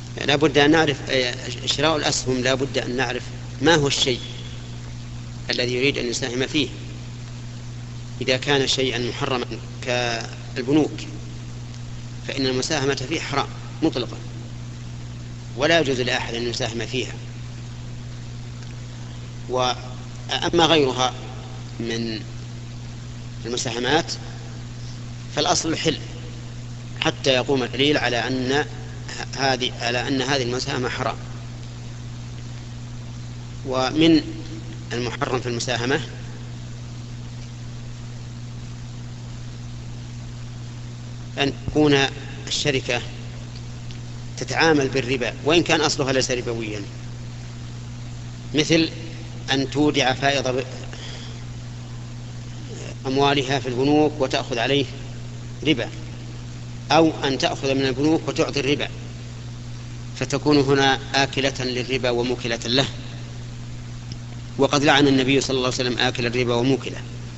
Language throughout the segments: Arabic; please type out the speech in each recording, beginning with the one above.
لا بد أن نعرف شراء الأسهم، لا بد أن نعرف ما هو الشيء الذي يريد أن يساهم فيه. إذا كان شيئا محرما كالبنوك فإن المساهمة فيه حرام مطلقا، ولا يجوز لأحد أن يساهم فيها. وأما غيرها من المساهمات فالأصل الحل، حتى يقوم الدليل على أن هذه المساهمة حرام. ومن المحرم في المساهمة أن تكون الشركة تتعامل بالربا وإن كان أصلها ليس ربويا، مثل أن تودع فائض أموالها في البنوك وتأخذ عليه ربا، أو أن تأخذ من البنوك وتعطي الربا، فتكون هنا آكلة للربا وموكلة له. وقد لعن النبي صلى الله عليه وسلم آكل الربا وموكله.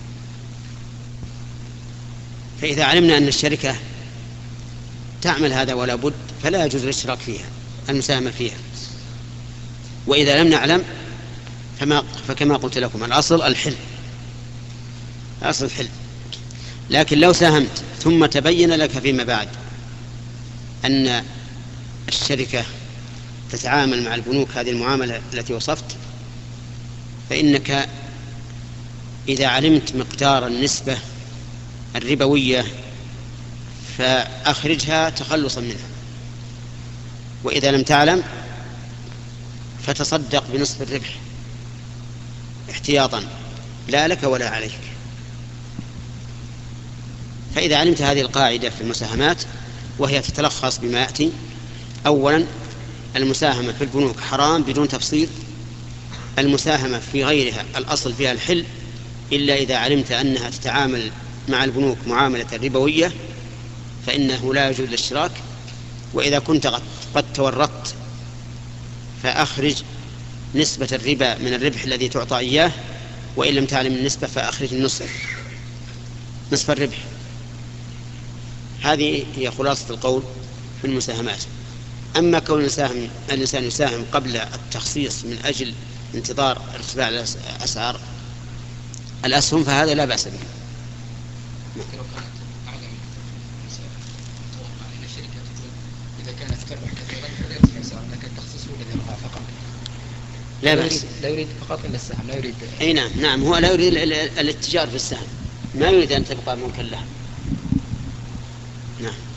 فإذا علمنا أن الشركة تعمل هذا ولا بد فلا يجوز الاشتراك فيها، المساهمة فيها. وإذا لم نعلم فكما قلت لكم الأصل الحل، أصل الحل. لكن لو ساهمت ثم تبين لك فيما بعد أن الشركة تتعامل مع البنوك هذه المعاملة التي وصفت، فإنك إذا علمت مقدار النسبة الربوية فأخرجها تخلصا منها، وإذا لم تعلم فتصدق بنصف الربح احتياطا لا لك ولا عليك. فإذا علمت هذه القاعدة في المساهمات، وهي تتلخص بما يأتي: أولا المساهمة في البنوك حرام بدون تفصيل، المساهمة في غيرها الأصل فيها الحل إلا إذا علمت أنها تتعامل مع البنوك معاملة ربوية فإنه لا يجوز الاشتراك. وإذا كنت قد تورطت فأخرج نسبة الربا من الربح الذي تعطى إياه، وإن لم تعلم النسبة فأخرج نصف الربح. هذه هي خلاصة القول في المساهمات. أما كون الإنسان يساهم قبل التخصيص من أجل انتظار ارتفاع أسعار الأسهم فهذا لا بأس به. لا بأس. لا يريد فقط إلا السهم، لا يريد. أي نعم هو لا يريد الاتجار في السهم، ما يريد أن تبقى ملكا له. نعم.